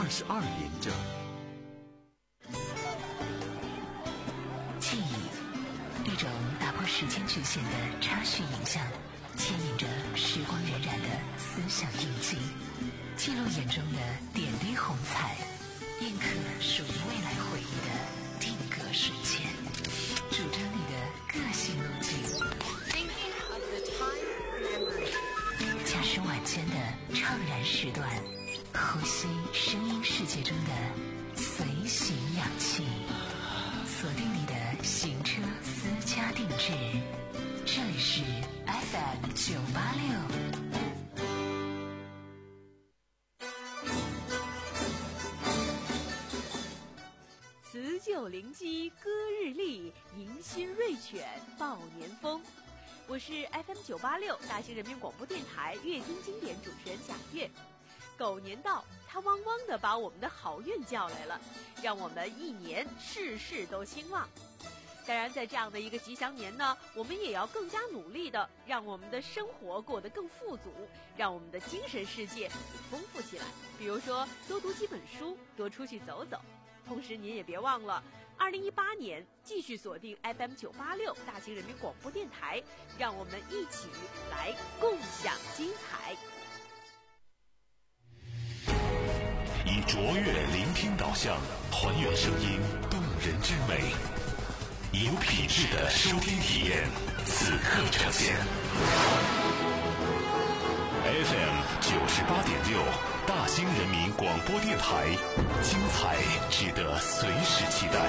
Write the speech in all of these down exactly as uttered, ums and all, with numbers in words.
二十二连着。 记忆，一种打破时间局限的插叙影像，牵引着时光荏苒的思想印记，记录眼中的点滴红彩，印刻属于未来回忆的定格瞬间，主张你的个性路径。驾驶晚间的怅然时段，呼吸声音世界中的随行氧气，锁定你的行车私家定制，这里是 F M 九八六。 辞旧临机歌日丽，迎新瑞犬报年风。我是 F M 九八六大兴人民广播电台乐听经典主持人贾月。狗年到，它汪汪地把我们的好运叫来了，让我们一年事事都兴旺。当然，在这样的一个吉祥年呢，我们也要更加努力的让我们的生活过得更富足，让我们的精神世界也丰富起来。比如说，多读几本书，多出去走走。同时，您也别忘了，二零一八年继续锁定 F M 九八六大兴人民广播电台，让我们一起来共享精彩。 以卓越聆听导向，还原声音动人之美，有品质的收听体验，此刻呈现。F M 九十八点六，大兴人民广播电台，精彩值得随时期待。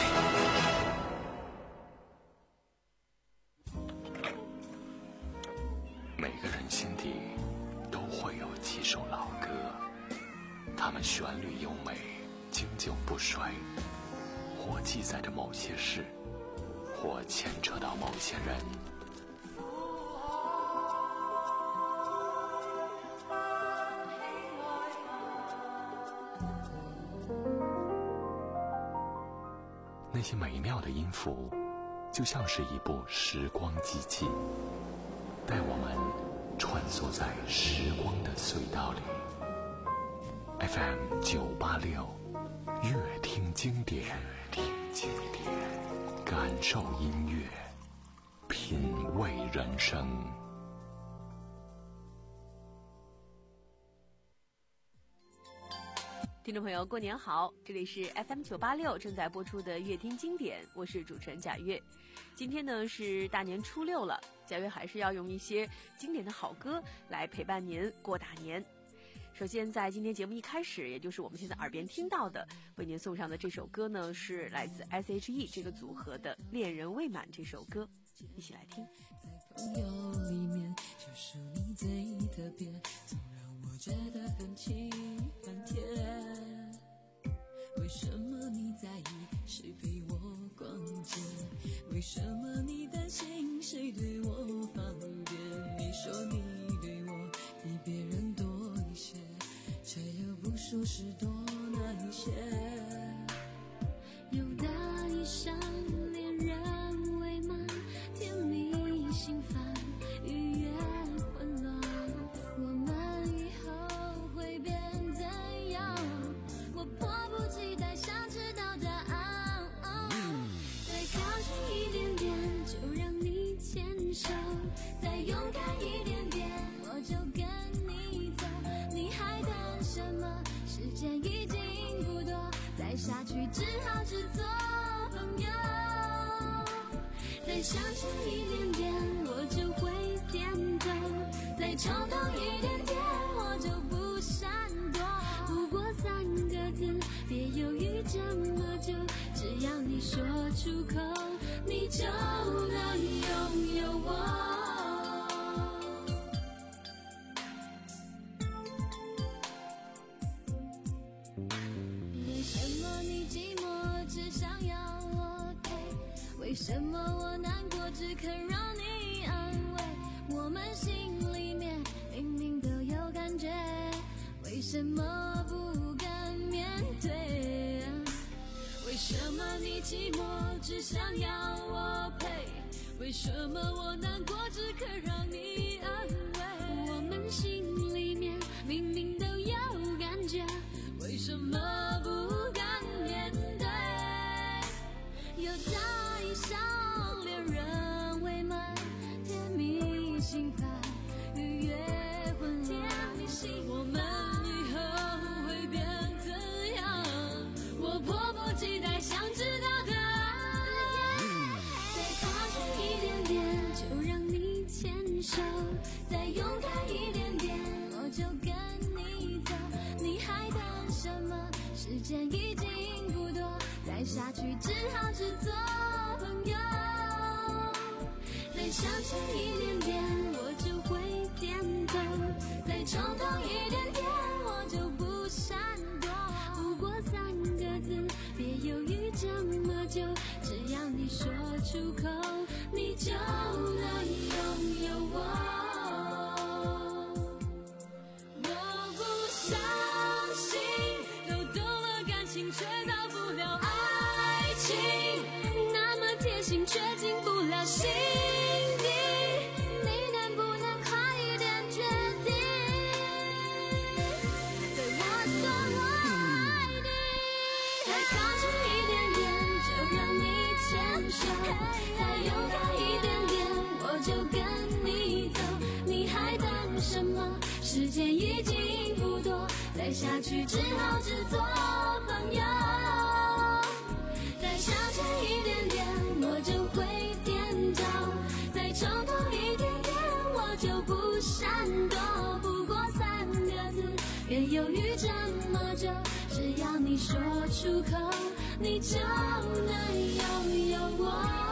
每个人心底都会有几首老歌，它们旋律优美，经久不衰，或记载着某些事，或牵扯到某些人。那些美妙的音符，就像是一部时光机器，带我们穿梭在时光的隧道里。F M 九八六，乐听经典，乐听经典，感受音乐，品味人生。 听众朋友，过年好！这里是 F M 九八六正在播出的乐听经典，我是主持人贾月。今天呢是大年初六了，贾月还是要用一些经典的好歌来陪伴您过大年。首先，在今天节目一开始，也就是我们现在耳边听到的，为您送上的这首歌呢，是来自 S H E 这个组合的《恋人未满》这首歌，一起来听。 在朋友里面，就属你最特别，总让我觉得很亲很甜。为什么你在意谁陪我逛街？为什么你担心谁对我方便？你说你对我比别人多一些，却又不说是多那一些。有的一生恋人未满，甜蜜心烦，愉悦混乱，我们以后会变怎样？我迫不及待想知道答案。再靠近一点点，就让你牵手；再勇敢一点点，我就跟你走。你还等什么？时间已经不多，再下去只好只做朋友。再向前一点点，我就会点头；再冲动一点点，我就不闪躲。不过三个字，别犹豫这么久，只要你说出口，你就能拥有我。为什么你寂寞只想要我陪？为什么我难过只肯让你安慰？我们心里面明明都有感觉，为什么不敢面对？为什么你寂寞只想要我陪？为什么我难过只肯让你安慰？我们心里面明明都有感觉，为什么间已经不多，再下去只好只做朋友。再向前一点点，我就会点头；再冲动一点点，我就不闪躲。不过三个字，别犹豫这么久，只要你说出口，你就能拥有我。我不相信都懂了感情却到不了爱情，那么贴心却进不了心底，你能不能快一点决定对我说我爱你？再靠近一点点，就让你牵手；再勇敢一点点，我就跟你走。你还等什么？时间已经不多，再下去只好只做朋友。再向前一点点，我就会点头；再冲动一点点，我就不闪躲。不过三个字，别犹豫这么久，只要你说出口，你就能拥有我。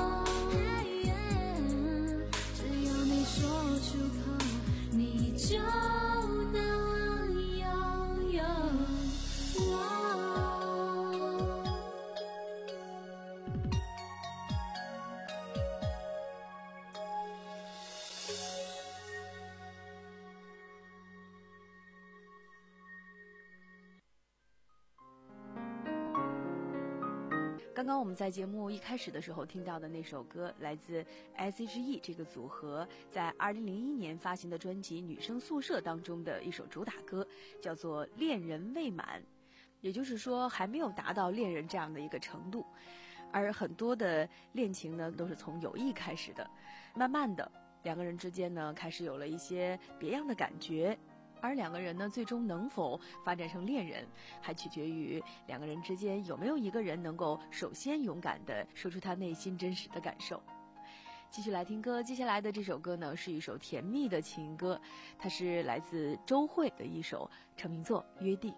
只要你说出口，你就能拥有我。 刚刚我们在节目一开始的时候听到的那首歌，来自 S H E 这个组合在二零零一年发行的专辑《女生宿舍》当中的一首主打歌，叫做《恋人未满》，也就是说还没有达到恋人这样的一个程度。而很多的恋情呢，都是从友谊开始的，慢慢的两个人之间呢，开始有了一些别样的感觉。而两个人呢，最终能否发展成恋人，还取决于两个人之间有没有一个人能够首先勇敢地说出他内心真实的感受。继续来听歌，接下来的这首歌呢，是一首甜蜜的情歌，它是来自周蕙的一首成名作《约定》。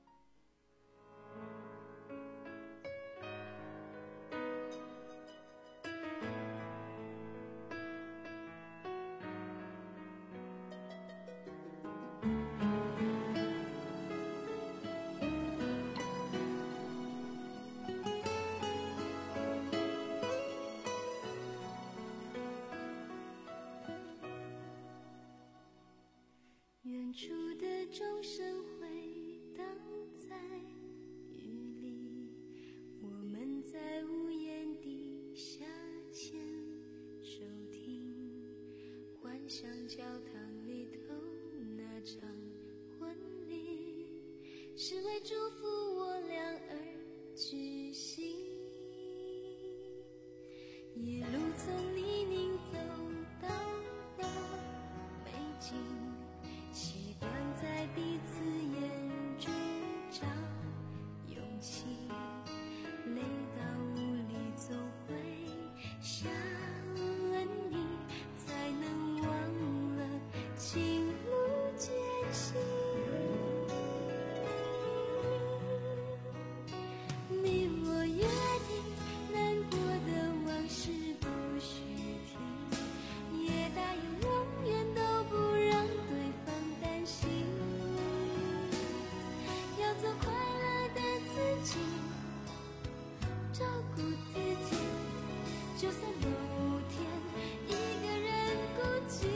远处的钟声回荡在雨里，我们在屋檐底下牵手听，幻想教堂里头那场婚礼是为祝福我俩而举行。一路从泥泞走到了美景，习惯在彼此眼中找勇气，累到无力总会想了你，才能忘了情路艰辛。你我约定，难过的往事不许提，也答应永远都不让对方担心，要做快乐的自己，照顾自己，就算某天一个人孤寂。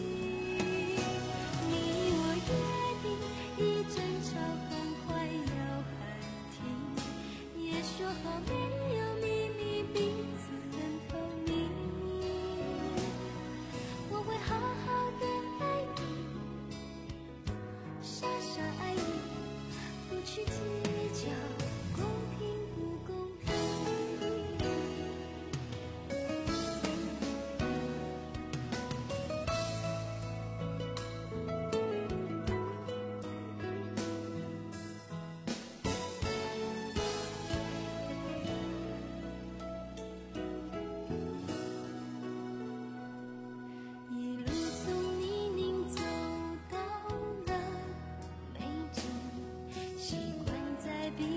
你我约定，一争吵很快要喊停，也说好没有秘密，彼此很透明。我会好好的爱你，傻傻爱你，不去计较公平不公平。一路从泥泞走到了美景，习惯在彼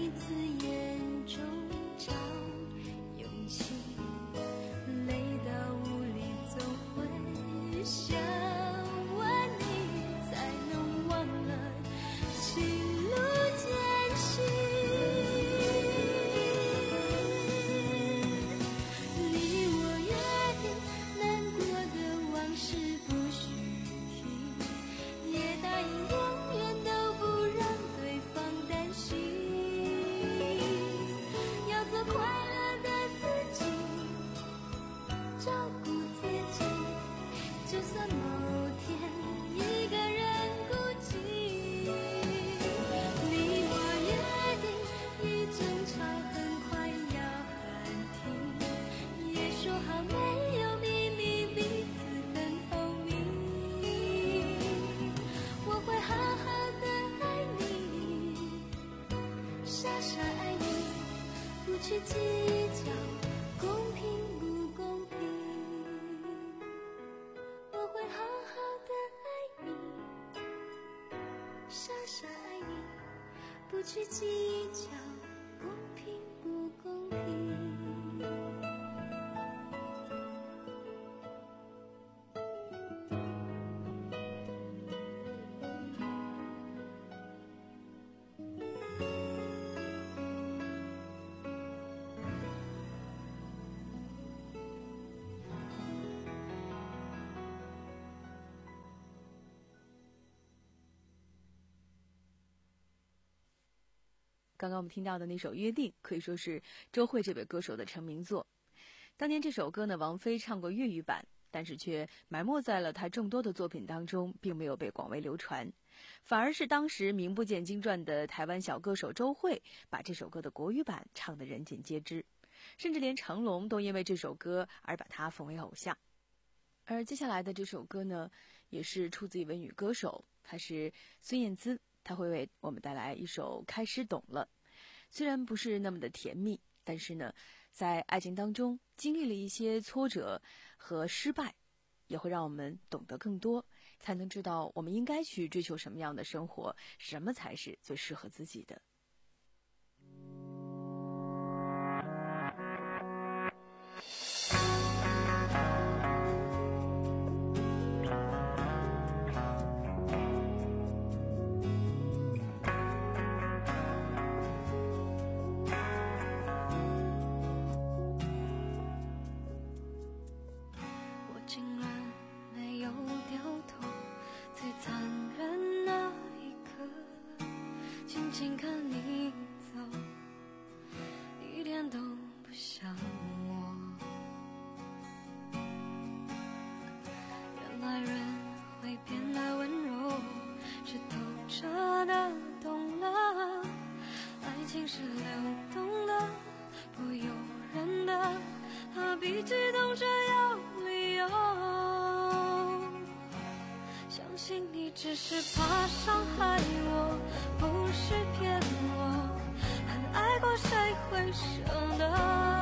傻傻爱你，不去计较公平不公平。我会好好的爱你，傻傻爱你，不去计较公平不公平。 刚刚我们听到的那首《约定》可以说是周蕙这位歌手的成名作。当年这首歌呢，王菲唱过粤语版，但是却埋没在了她众多的作品当中，并没有被广为流传。反而是当时名不见经传的台湾小歌手周蕙，把这首歌的国语版唱得人尽皆知，甚至连成龙都因为这首歌而把她奉为偶像。而接下来的这首歌呢，也是出自一位女歌手，她是孙燕姿。他会为我们带来一首《开始懂了》，虽然不是那么的甜蜜，但是呢，在爱情当中经历了一些挫折和失败，也会让我们懂得更多，才能知道我们应该去追求什么样的生活，什么才是最适合自己的。 只是怕伤害我，不是骗我，很爱过谁会舍得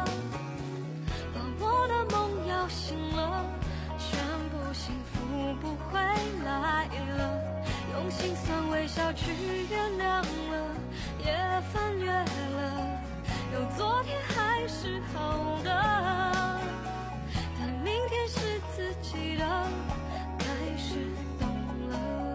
把我的梦摇醒了，全部幸福不会来了，用心酸微笑去原谅了，也翻越了，有昨天还是好的，但明天是自己的，开始懂了。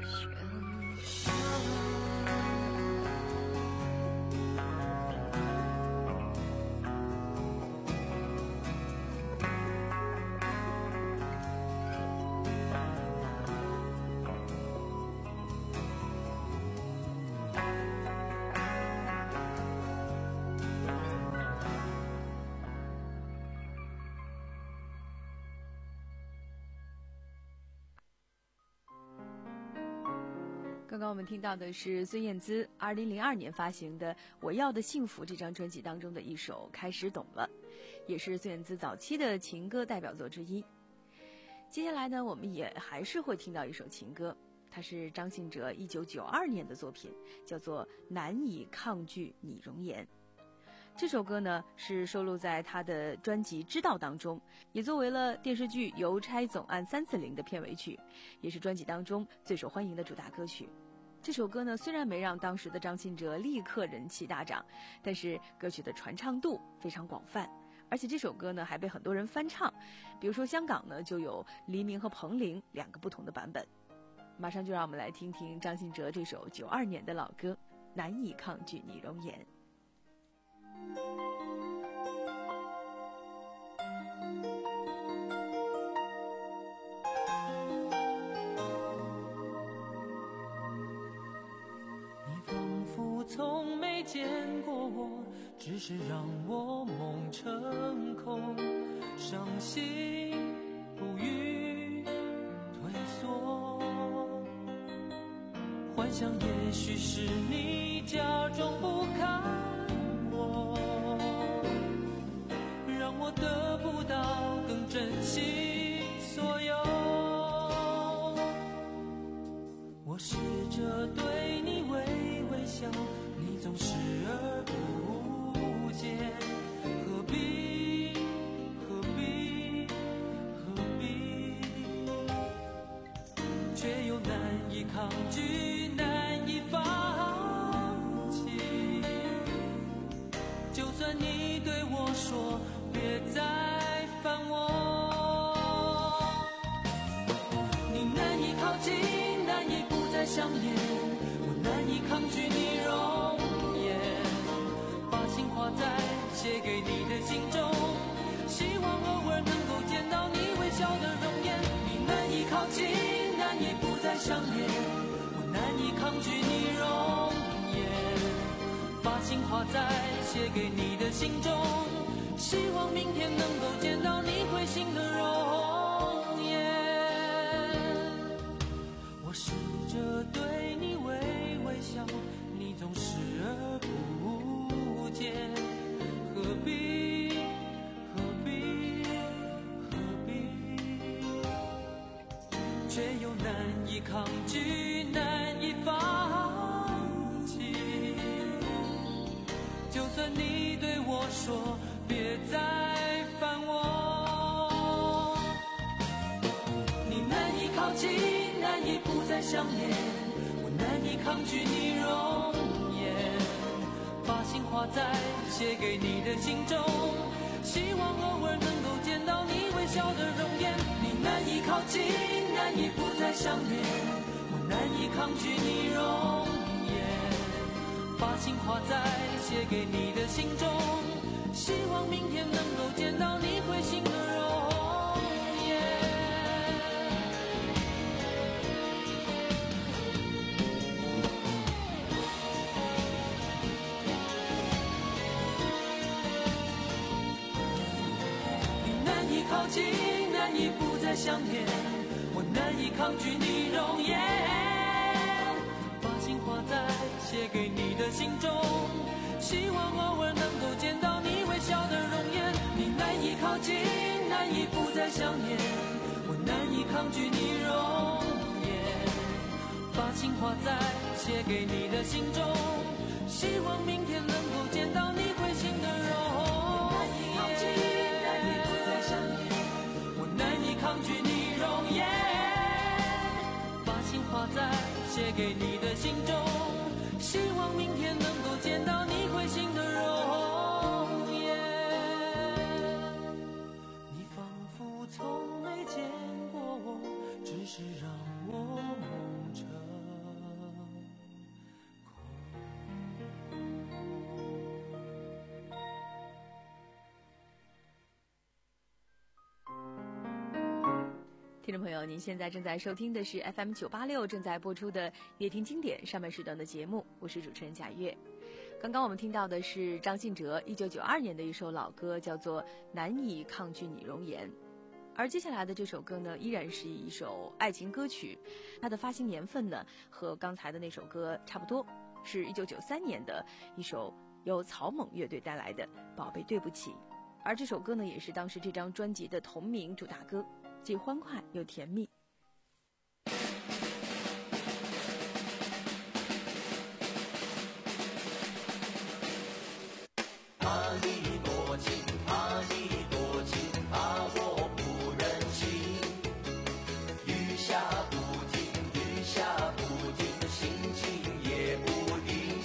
刚刚我们听到的是孙燕姿二零零二年发行的《我要的幸福》这张专辑当中的一首《开始懂了》，也是孙燕姿早期的情歌代表作之一。接下来呢，我们也还是会听到一首情歌，它是张信哲一九九二年的作品，叫做《难以抗拒你容颜》。这首歌呢是收录在他的专辑《知道》当中，也作为了电视剧《邮差总案三四零》的片尾曲，也是专辑当中最受欢迎的主打歌曲。这首歌呢虽然没让当时的张信哲立刻人气大涨，但是歌曲的传唱度非常广泛，而且这首歌呢还被很多人翻唱，比如说香港呢就有黎明和彭羚两个不同的版本。马上就让我们来听听张信哲这首九二年的老歌《难以抗拒你容颜》。 从没见过我，只是让我梦成空，伤心不语退缩，幻想也许是你假装不看我，让我得不到更珍惜所有。我试着对你微微笑，你总视而不见，何必何必何必，却又难以抗拒，难以放弃。就算你对我说别再烦我，你难以靠近，难以不再想念，我难以抗拒你容颜，把情画在写给你的信中，希望偶尔能够见到你微笑的容颜。你难以靠近，难以不再想念，我难以抗拒你容颜，把情画在写给你的信中，希望明天能够见到你会心的容颜。我试着对你微微笑，你总视而不见，何必何必何必，却又难以抗拒，难以放弃。就算你对我说别再烦我，你难以靠近，难以不再想念，我难以抗拒你容颜，把心画在写给你的信中，希望偶尔能够见到你微笑的容颜。你难以靠近，难以不再想念，我难以抗拒你容颜，把心画在写给你的信中，希望明天能够见到你会心的容颜。靠近，难以不再想念，我难以抗拒你容颜，把情画在写给你的信中，希望偶尔能够见到你微笑的容颜。你难以靠近，难以不再想念，我难以抗拒你容颜，把情画在写给你的信中，希望明天能够见到你会心的容颜。抗拒你容颜，把情画在写给你的信中，希望明天能够见到你会心的容颜。你仿佛从没见过我，只是让我梦成听众朋友，您现在正在收听的是 F M 九八六正在播出的乐听经典上半时段的节目，我是主持人贾月。刚刚我们听到的是张信哲一九九二年的一首老歌，叫做《难以抗拒你容颜》。而接下来的这首歌呢，依然是一首爱情歌曲，它的发行年份呢和刚才的那首歌差不多，是一九九三年的一首由草蜢乐队带来的《宝贝对不起》。而这首歌呢，也是当时这张专辑的同名主打歌，既欢快又甜蜜。 怕你多情，怕你多情，怕我不忍心。雨下不停，雨下不停，心情也不定。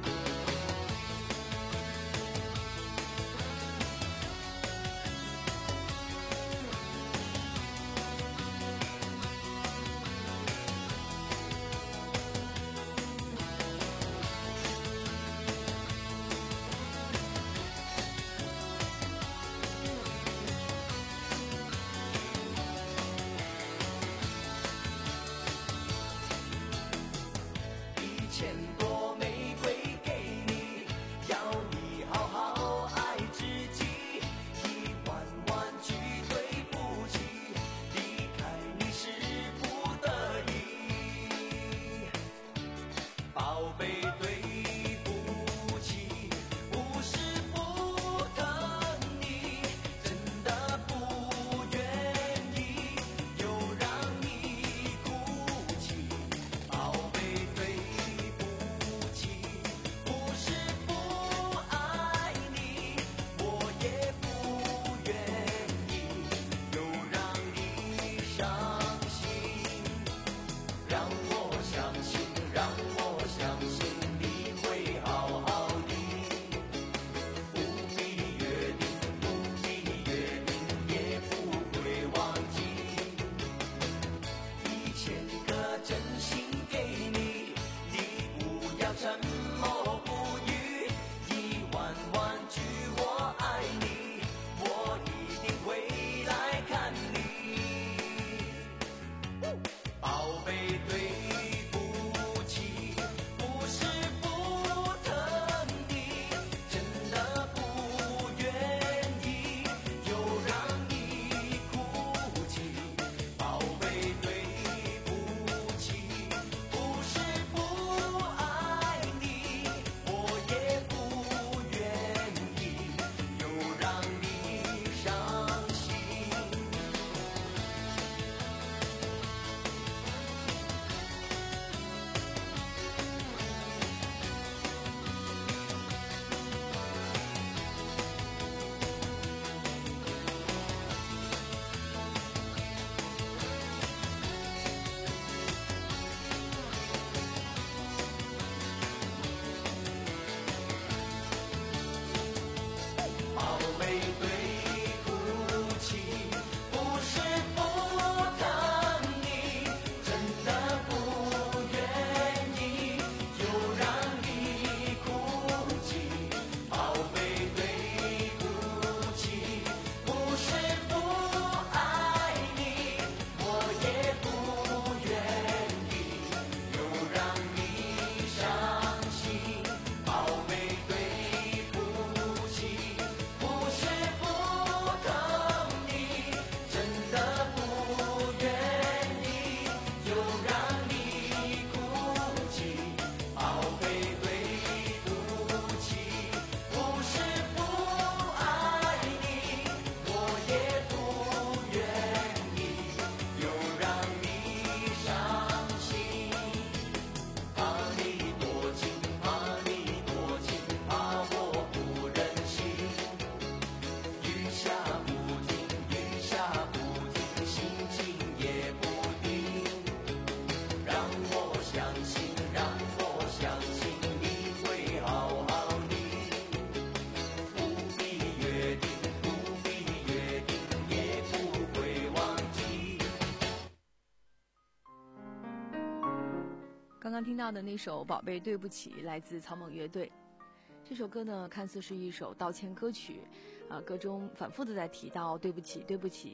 刚刚听到的那首《宝贝对不起》来自草蜢乐队。这首歌呢，看似是一首道歉歌曲，啊，歌中反复的在提到对不起，对不起，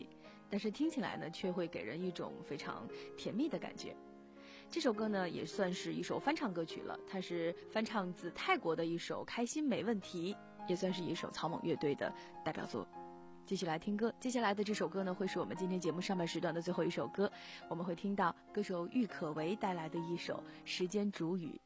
但是听起来呢，却会给人一种非常甜蜜的感觉。这首歌呢，也算是一首翻唱歌曲了，它是翻唱自泰国的一首《开心没问题》，也算是一首草蜢乐队的代表作。继续来听歌，接下来的这首歌呢，会是我们今天节目上半时段的最后一首歌，我们会听到歌手郁可唯带来的一首《时间煮雨》。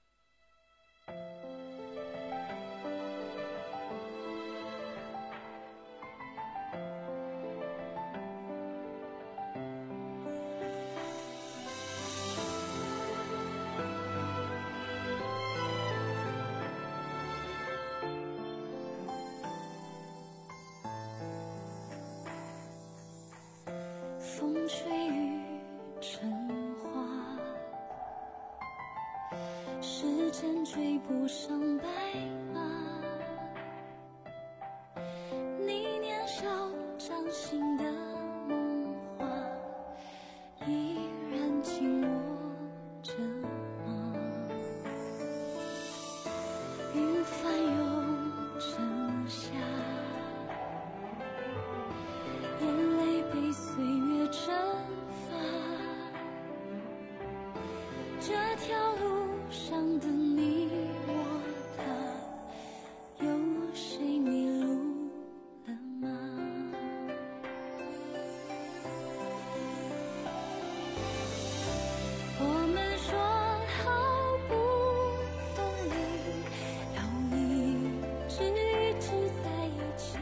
风吹雨成花，时间追不上白马。你年少掌心的梦话，依然紧握着吗？云翻涌成夏，眼泪被岁月蒸发，这条路上的你我他，有谁迷路了吗？我们说好不分离，要一直一直在一起，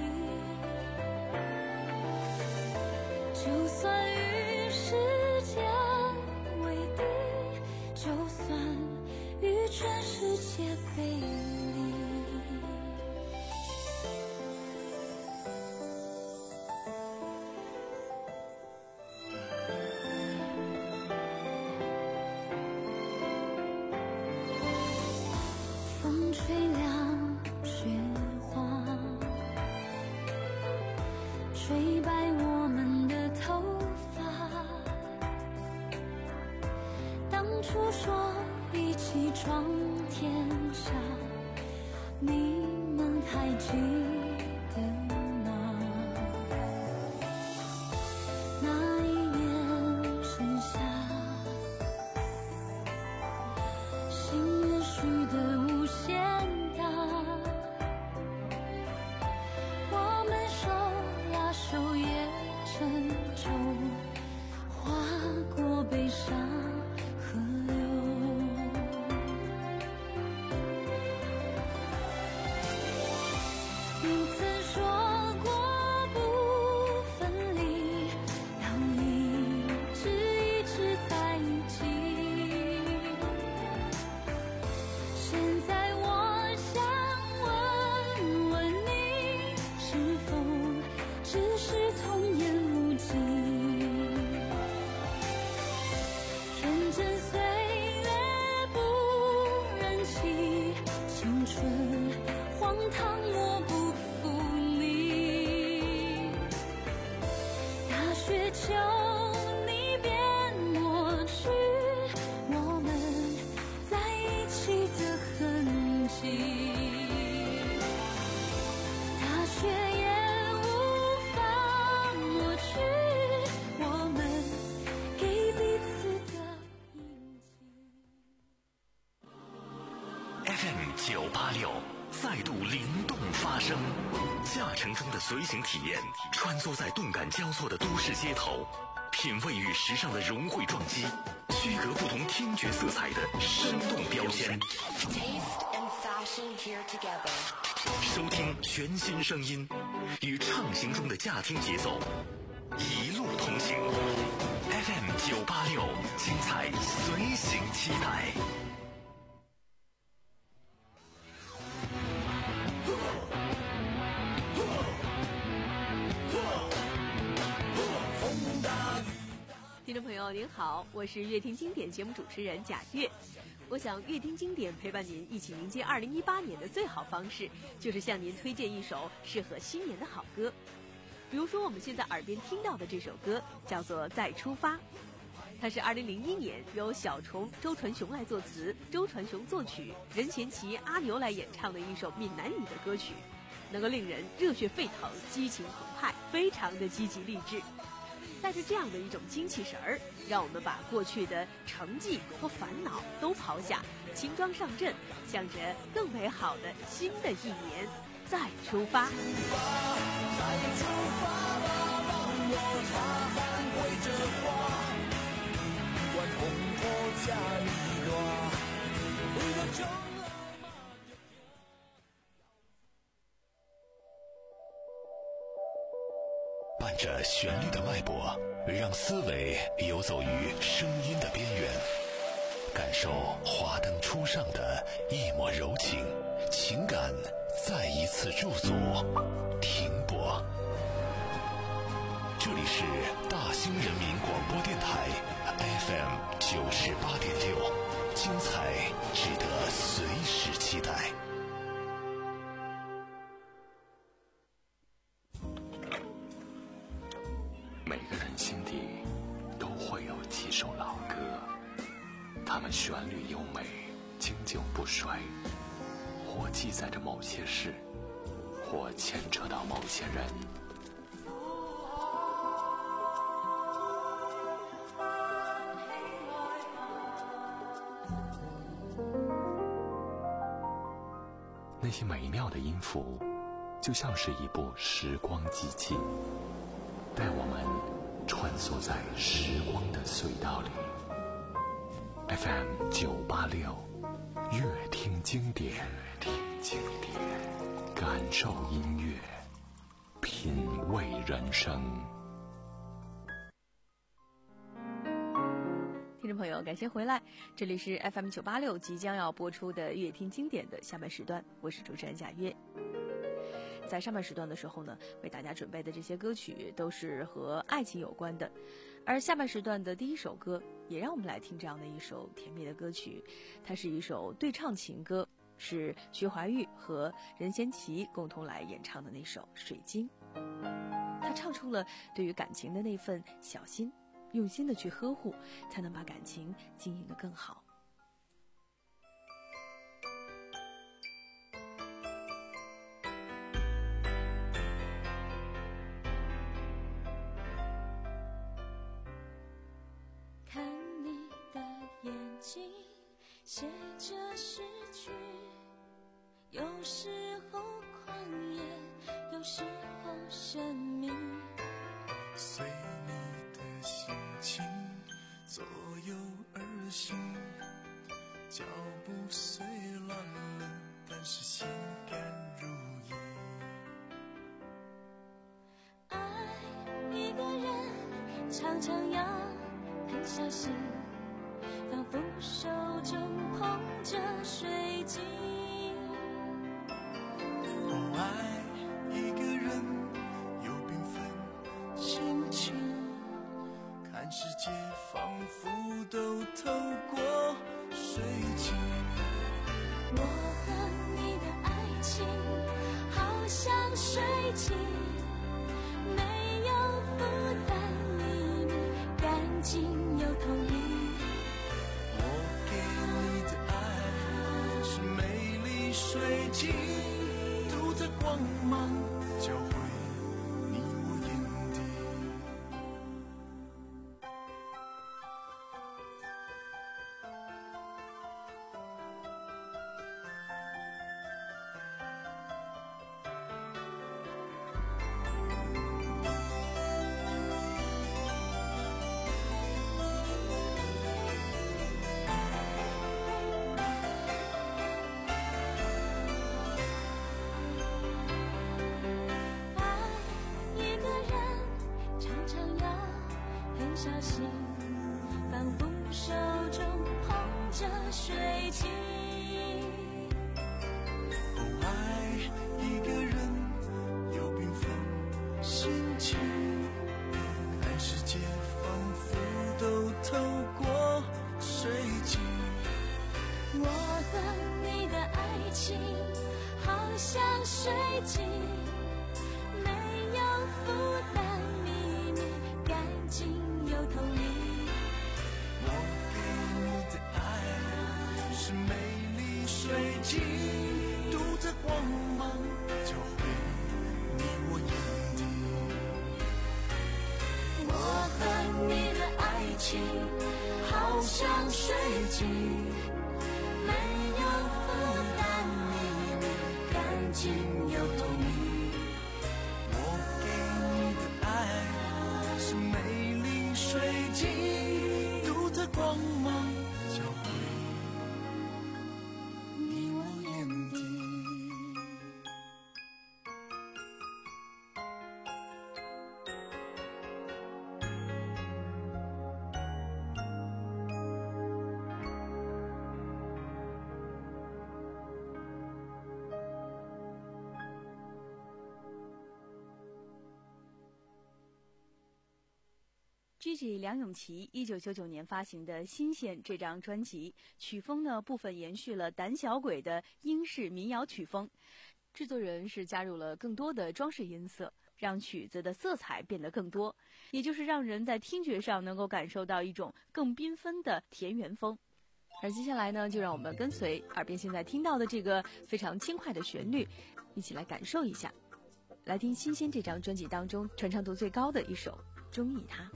就算与时间为敌，就算与全世界背离。风吹凉雪花，吹白我们的头发。当初说一起闯天下，你们还记得吗？那一年盛夏，心愿许得无限大，我们手拉手也沉重，划过悲伤河流。你曾说过不分离，要一直一直在一起。现在我想问问你，是否只是童言无忌？天真岁月不忍欺，青春荒唐我不负你。大雪求你别抹去我们在一起的痕迹，大雪也无法抹去我们给彼此的印记。 F M 九八六再度灵动发声，驾乘中的随行体验，穿梭在动感交错的都市街头，品味与时尚的融汇撞击，区隔不同听觉色彩的生动标签。 Taste and fashion here together. 收听全新声音，与畅行中的驾听节奏，一路同行。F M 九八六，精彩随行期待。 听众朋友您好，我是乐听经典节目主持人贾月。我想乐听经典陪伴您一起迎接二零一八年的最好方式，就是向您推荐一首适合新年的好歌。比如说我们现在耳边听到的这首歌叫做《再出发》，它是二零零一年由小虫、周传雄来作词，周传雄作曲，任贤齐、阿牛来演唱的一首闽南语的歌曲，能够令人热血沸腾、激情澎湃，非常的积极励志。 带着这样的一种精气神儿，让我们把过去的成绩和烦恼都抛下，轻装上阵，向着更美好的新的一年再出发。 再出发吧，让我擦汗挥着花，管红火加一朵，一个就伴着旋律的脉搏，让思维游走于声音的边缘，感受华灯初上的一抹柔情，情感再一次驻足停泊。这里是大兴人民广播电台 F M 九十八点六，精彩值得随时期待。 每个人心底都会有几首老歌，它们旋律优美，经久不衰，或记载着某些事，或牵扯到某些人。那些美妙的音符，就像是一部时光机器，带我们穿梭在时光的隧道里。 F M 九八六，乐听经典，听经典，感受音乐，品味人生。 听众朋友，感谢回来，这里是 F M 九八六即将要播出的乐听经典的下半时段，我是主持人贾月。在上半时段的时候呢，为大家准备的这些歌曲都是和爱情有关的，而下半时段的第一首歌，也让我们来听这样的一首甜蜜的歌曲，它是一首对唱情歌，是徐怀钰和任贤齐共同来演唱的那首《水晶》。他唱出了对于感情的那份小心，用心的去呵护，才能把感情经营得更好。 看你的眼睛写着诗句，有时候狂野，有时候神秘， 随你的心情左右而行，脚步虽乱了，但是心甘如饴。 爱一个人常常要很小心，仿佛手中捧着水晶。 哦，爱一个人有缤纷心情，看世界仿佛都透过水晶。 我和你的爱情好像水晶，没有负担，秘密干净又透明。 我给你的爱是美丽水晶，涂着光芒，教会你我眼底。 小心，仿佛手中捧着水晶。 哦，爱一个人有缤纷心情，看世界仿佛都透过水晶。 我和你的爱情好像水晶，没有负担，秘密干净又透明。 我给你的爱是美丽水晶，涂着光芒，教会你我眼底。 我梦像水晶，没有负担，你干净又透明。 我给你的爱是美丽水晶，独特光芒交汇你我眼底。 Gigi 梁咏琪一九九九年发行的《新鲜》这张专辑，曲风呢部分延续了胆小鬼的英式民谣曲风，制作人是加入了更多的装饰音色，让曲子的色彩变得更多，也就是让人在听觉上能够感受到一种更缤纷的田园风。而接下来呢，就让我们跟随耳边现在听到的这个非常轻快的旋律，一起来感受一下。来听《新鲜》这张专辑当中传唱度最高的一首《中意他》。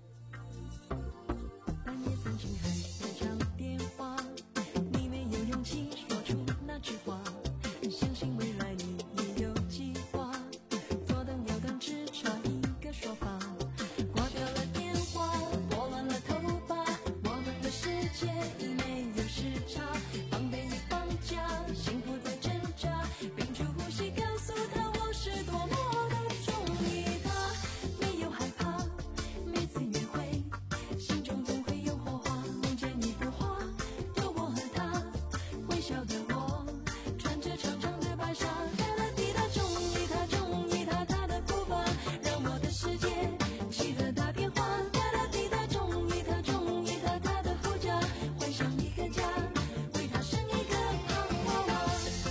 半夜三更还在讲电话，你没有勇气说出那句话，相信未来你也有计划，左等右等只差一个说法，挂掉了电话，拨乱了头发，我们的世界已没有时差，防备已放假，幸福在挣扎，屏住呼吸告诉他我是多么的中意他，没有害怕，每次约会心中总会有火花，梦见一幅画，有我和他，微笑的我穿着长长的白纱，哒啦滴答中意他，中意他，他的步伐让我的世界起了大变化，哒啦滴答中意他，中意他，他的呼叫幻想一个家，为他生一个胖娃娃。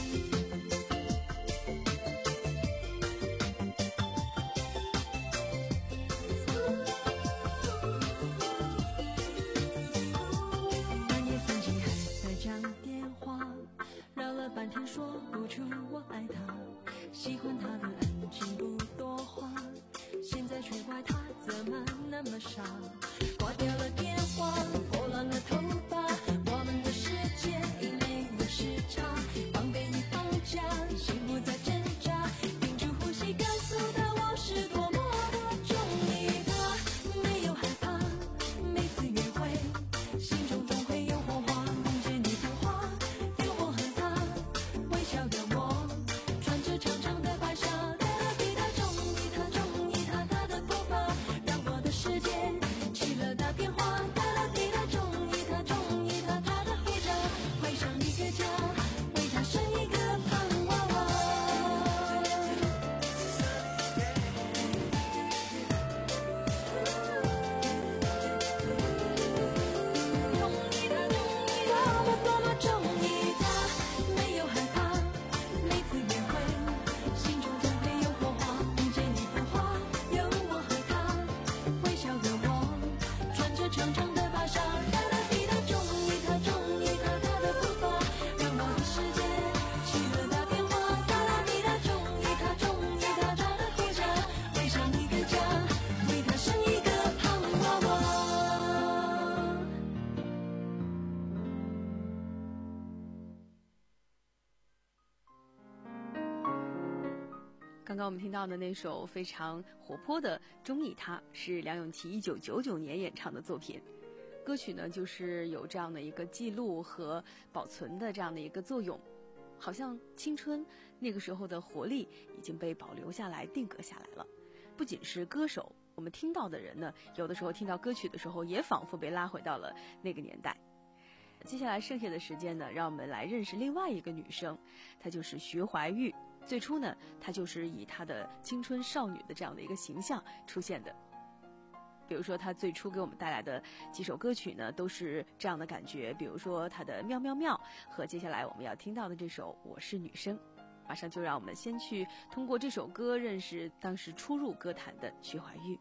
半夜三更还在讲电话，绕了半天说不出我爱他，喜欢他的安静不多话，现在却怪他怎么那么傻，挂掉了电话，拨乱了头发，我们的世界已没有时差，防备已放假，幸福在挣扎，屏住呼吸告诉他我是多么的中意他，没有害怕，每次约会心中总会有火花，梦见一幅画，有我和他，微笑的我穿着长长的白纱，哒啦滴答中意他，中意他，他的步伐让我的世界起了大变化，哒啦滴答中意他，中意他，他的护照怀上一个家，为他生一个胖娃娃。中意他，中意他，我多么中意他，没有害怕，每次约会心中总会有火花，梦见一幅画，有我和他，微笑的我穿着长长的白纱，哒啦滴答中意他，中意他，他的步伐让我的世界起了大变化，哒啦滴答中意他，中意他，他的护照围上一个家，为他生一个胖娃娃。 刚刚我们听到的那首非常活泼的《中意他》是梁咏琪一九九九年演唱的作品。歌曲呢，就是有这样的一个记录和保存的这样的一个作用，好像青春那个时候的活力已经被保留下来、定格下来了。不仅是歌手，我们听到的人呢，有的时候听到歌曲的时候，也仿佛被拉回到了那个年代。接下来剩下的时间呢，让我们来认识另外一个女生，她就是徐怀钰。最初呢，她就是以她的青春少女的这样的一个形象出现的。比如说她最初给我们带来的几首歌曲呢，都是这样的感觉，比如说她的《妙妙妙》和接下来我们要听到的这首《我是女生》。马上就让我们先去通过这首歌认识当时初入歌坛的徐怀钰。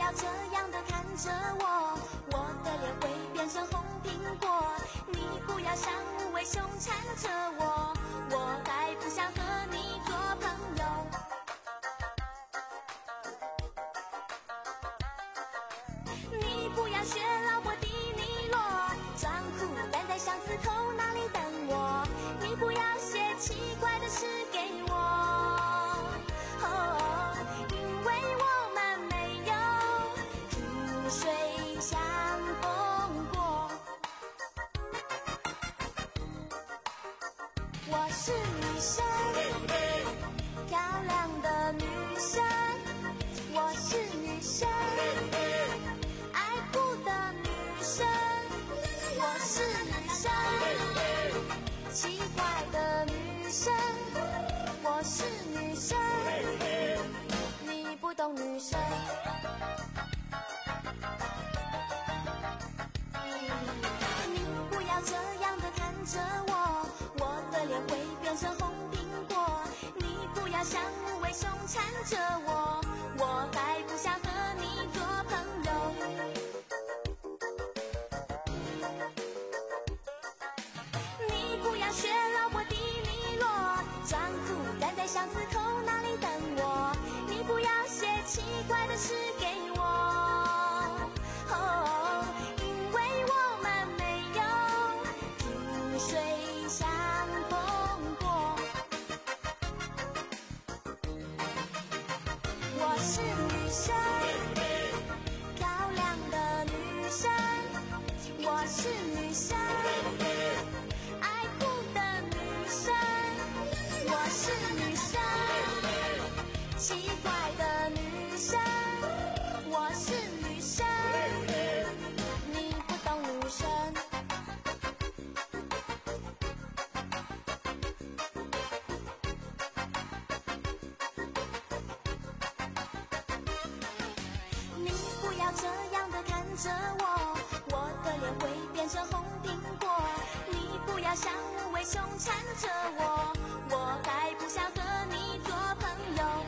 要这样的看着我，我的脸会变成红苹果。你不要像无尾熊缠着我，我还不想和你做朋友。你不要学老伯迪尼洛，装酷站在巷子口那里等我。你不要写奇怪的诗给我，哦，因为我们没有萍水相逢过。我是女生，漂亮的女生，我是女生，爱哭的女生，我是女生，奇怪的女生，我是女生，你不懂女生。你不要这样的看着我，我的脸会变成红苹果。你不要像无尾熊缠着我，我还不想和你做朋友。你不要学老伯迪尼洛，装酷站在巷子口那里等我。你不要写奇怪的诗给我，哦，因为我们没有萍水相逢过。我是女生，漂亮的女生，我是女生，爱哭的女生，我是女生，奇怪的女生，我是女生，你不懂女生。你不要这样的看着我，我的脸会变成红苹果。你不要像无尾熊缠着我，我还不想和你做朋友。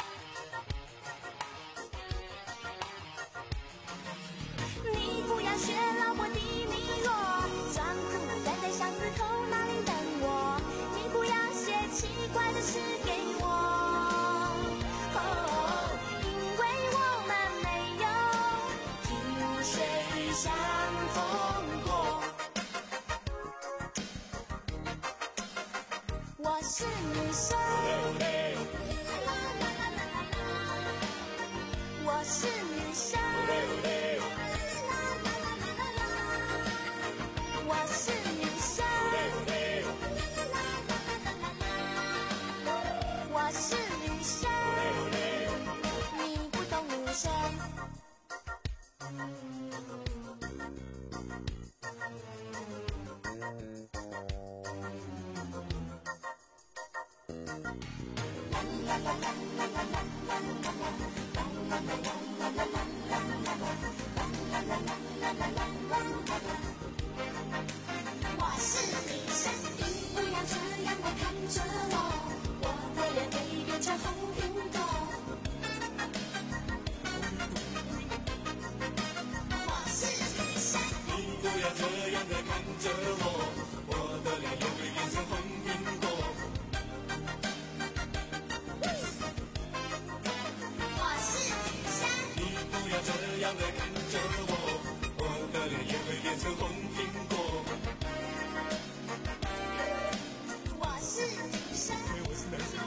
你不要学老伯迪尼洛，装酷站在巷子口那里等我。你不要写奇怪的诗给我，哦，因为我们没有萍水相逢过。我是女生，我是女生，我是女生，我是女生，你不懂女生。我是女生，你不要这样的看着我，我的脸会变成红苹果。我是女生，你不要这样的看着我，我的脸也会变成红苹果。我是女生，你不要这样的看着我，我的脸也会变成红苹果。我是女生，我是男生。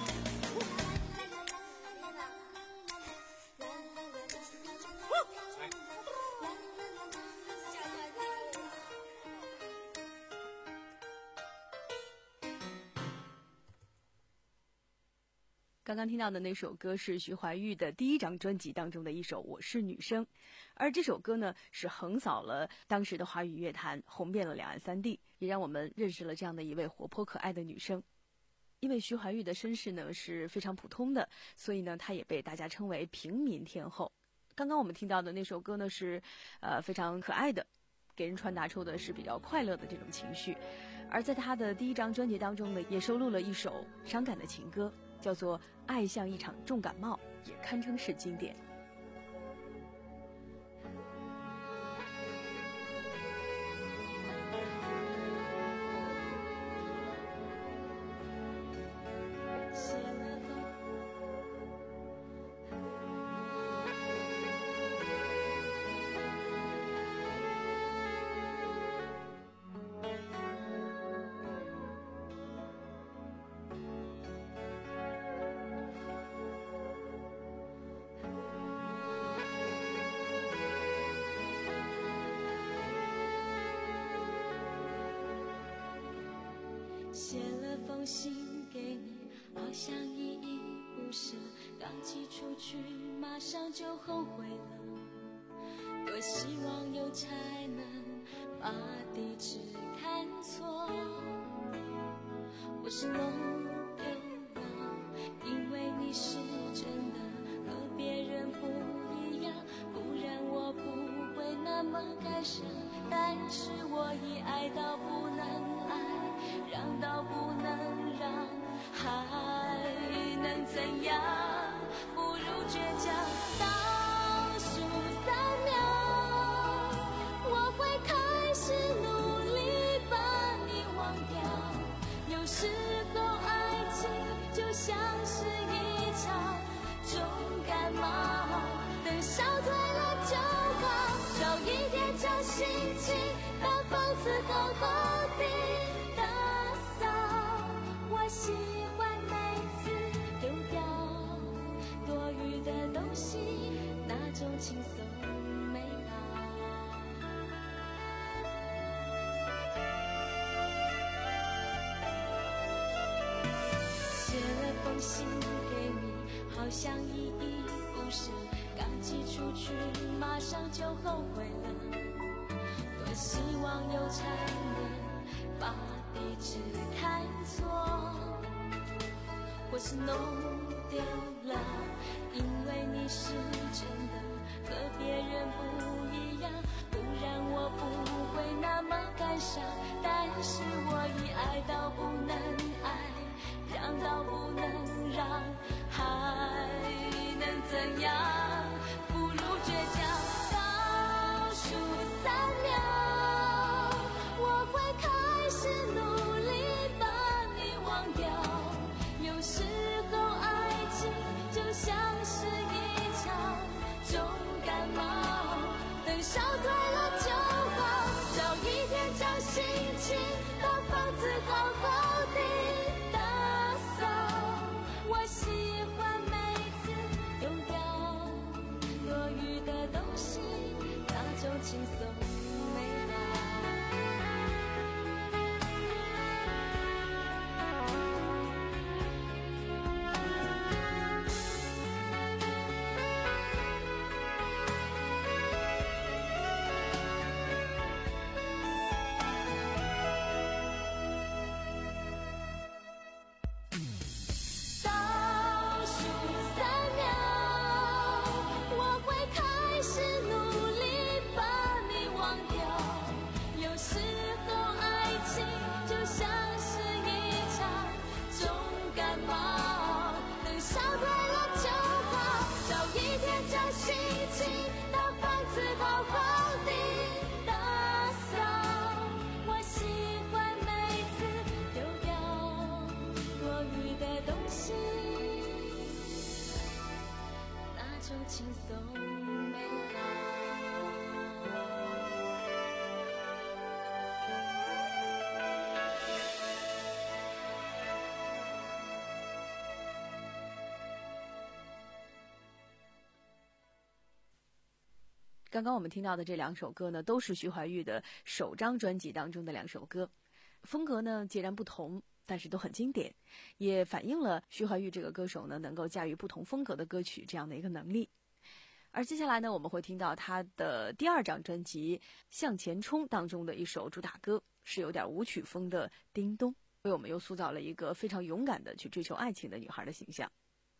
刚刚听到的那首歌是徐怀钰的第一张专辑当中的一首《我是女生》，而这首歌呢是横扫了当时的华语乐坛，红遍了两岸三地，也让我们认识了这样的一位活泼可爱的女生。因为徐怀钰的身世呢是非常普通的，所以呢她也被大家称为平民天后。刚刚我们听到的那首歌呢是呃非常可爱的，给人传达出的是比较快乐的这种情绪。而在她的第一张专辑当中呢，也收录了一首伤感的情歌，叫做《爱像一场重感冒》，也堪称是经典。 封信给你，好像依依不舍，刚寄出去马上就后悔了，多希望有才能把地址看错。我是弄丢了，因为你是真的和别人不一样，不然我不会那么感伤。但是我已爱到不能爱，让到不能让，还能怎样？不如倔强。倒数三秒，我会开始努力把你忘掉。有时候爱情就像是一场重感冒，等消退了就好，少一点侥幸情，把房子好好地打扫。我喜欢每次丢掉多余的东西，那种轻松美好。写了封信给你，好像依依不舍，刚寄出去马上就后悔了，多希望有才能把地址看错，或是弄丢了，因为你是真的和别人不一样，不然我不会那么感伤。但是我已爱到不能爱，让到不能让，还能怎样？不如倔强。倒数三秒，我会开始努力把你忘掉。有时候爱情就像是一场重感冒，等消退了就好，少一点侥幸情，把房子好好地打扫。我喜欢每次丢掉多余的东西，那种轻松美好。倒数三秒，我会开始努力把你忘掉。有时候爱情就像是一场重感冒，等消退了就好，少一点侥幸情，把房子好好地打扫。我喜欢每次丢掉多余的东西，那种轻松美好。 刚刚我们听到的这两首歌呢，都是徐怀钰的首张专辑当中的两首歌，风格呢截然不同，但是都很经典，也反映了徐怀钰这个歌手呢能够驾驭不同风格的歌曲这样的一个能力。而接下来呢，我们会听到他的第二张专辑《向前冲》当中的一首主打歌，是有点舞曲风的《叮咚》，为我们又塑造了一个非常勇敢的去追求爱情的女孩的形象。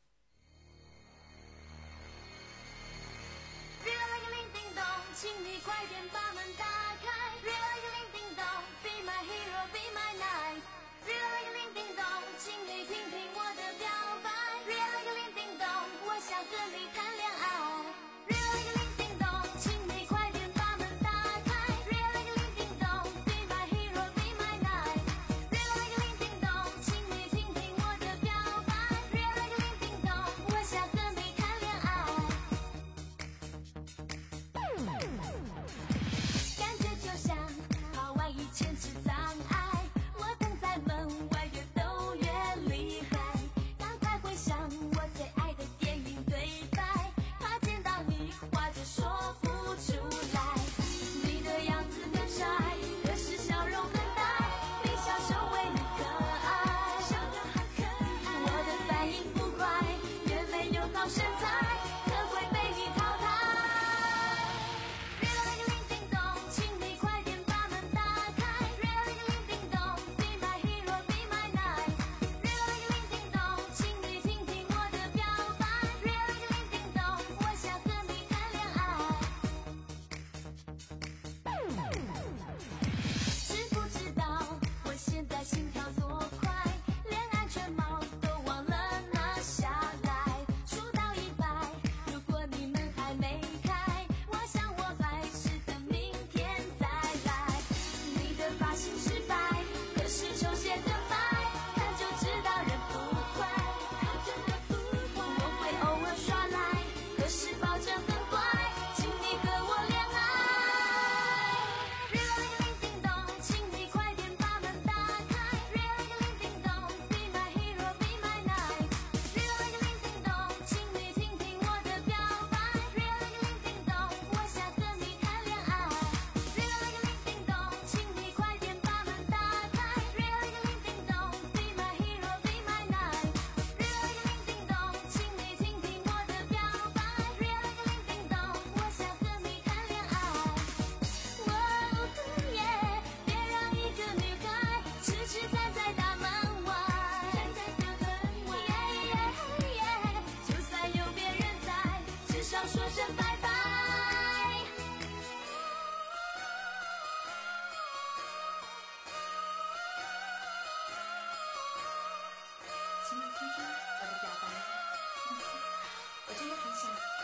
请你快点把门打开 Ring ding dong Be my hero, be my knight Ring ding dong 请你听听我的表白 Ring ding dong 我想和你谈恋爱 Ring ding dong 请你快点把门打开 Ring ding dong Be my hero, be my knight Ring ding dong 请你听听我的表白 Ring ding dong 我想和你谈恋爱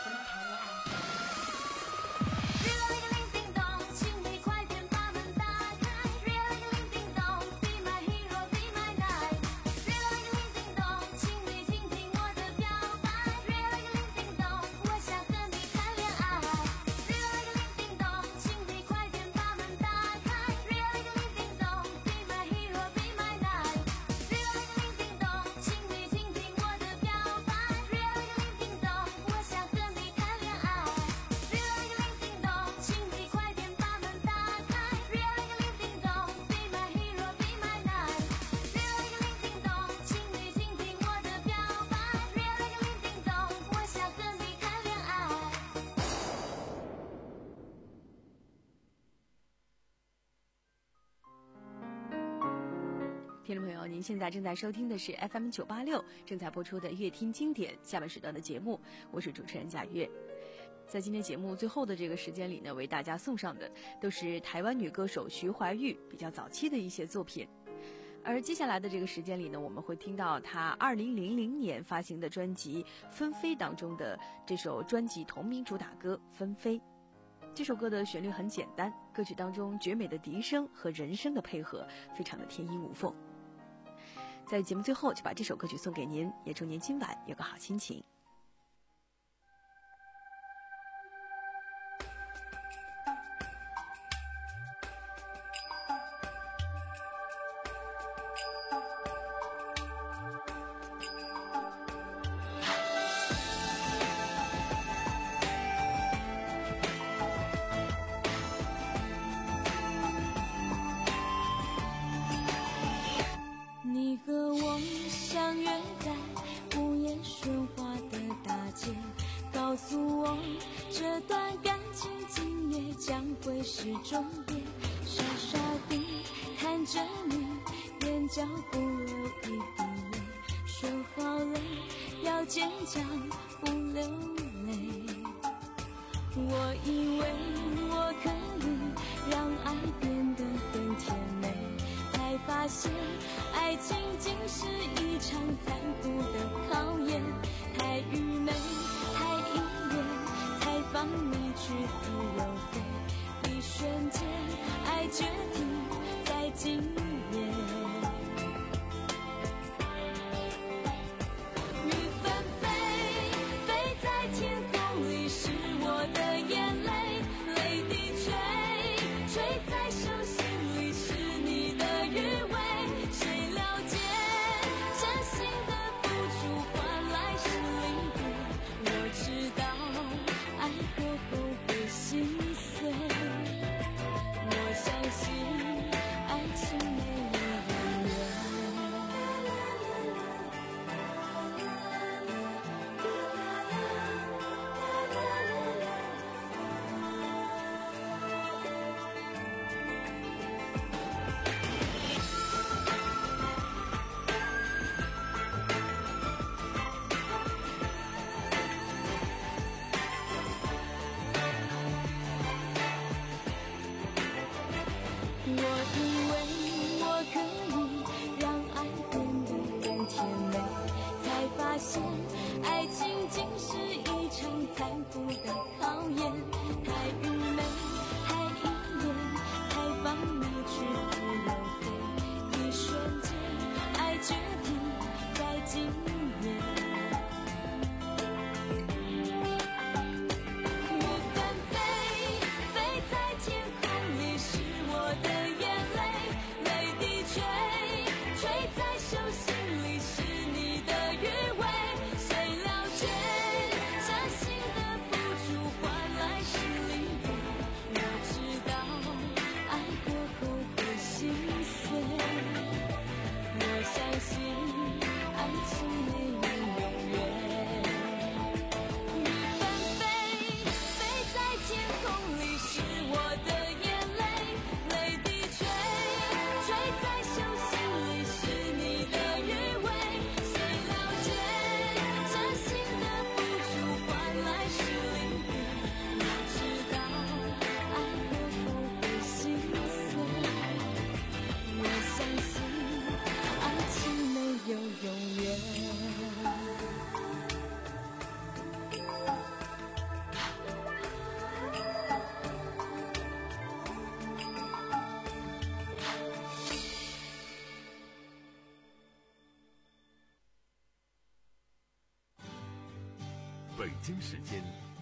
跟你谈恋爱。日了一个铃叮咚，请你快点把门打开。日了一个铃叮咚 ，Be my hero, be my night。日了一个铃叮咚，请你听听我的表白。日了一个铃叮咚，我想和你谈恋爱。日了一个铃叮咚，请你快点把门打开。日了一个铃叮咚 ，Be my hero, be my night。日了一个铃叮咚，请你听听我的表白。日了一个铃叮咚，我想和你谈恋爱。日了一个铃叮咚，请你快点把门打开。日了一个铃叮咚 ，Be my hero, be my night。日了一个铃叮咚，请你听听我的表白。日了一个铃叮咚，我想和你谈恋爱。 听众朋友，您现在正在收听的是 F M 九八六正在播出的乐听经典下半时段的节目，我是主持人贾月。在今天节目最后的这个时间里呢，为大家送上的都是台湾女歌手徐怀钰比较早期的一些作品。而接下来的这个时间里呢，我们会听到她二零零零年发行的专辑《纷飞》当中的这首专辑同名主打歌《纷飞》。这首歌的旋律很简单，歌曲当中绝美的笛声和人声的配合非常的天衣无缝。在节目最后就把这首歌曲送给您，也祝您今晚有个好心情。 你和我相约在午夜喧哗的大街，告诉我这段感情今夜将会是终点。傻傻地看着你，眼角不流一滴泪，说好了要坚强不流泪。我以为我可以让爱变得更甜美，才发现爱情竟是一场残酷的考验。太愚昧太依恋，才放你去自由飞。一瞬间爱决定在今夜。雨纷飞，飞在天空里是我的眼泪，泪滴垂，垂在手心里是你的余味。谁了解真心的付出换来是离别？我知道爱过后会心碎，我相信爱情没有永远。我以为我可以让爱变得更甜美，才发现爱情竟是一场残酷的考验。太愚昧太依恋，才放你去自由飞。一瞬间爱决定在今夜。我纷飞，飞在天空里是我的眼泪，泪滴垂，垂在手心里是你的余味。谁了解真心的付出换来是离别？我知道爱过后会心碎，我相信爱情北京时间